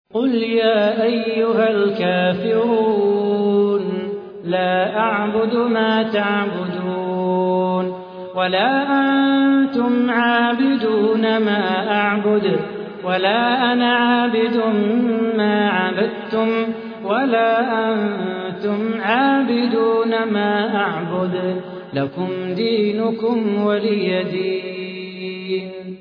قل يا أيها الكافرون لا أعبد ما تعبدون ولا أنتم عابدون ما أعبد ولا أنا عابد ما عبدتم ولا أنتم عابدون ما أعبد لكم دينكم ولي دين.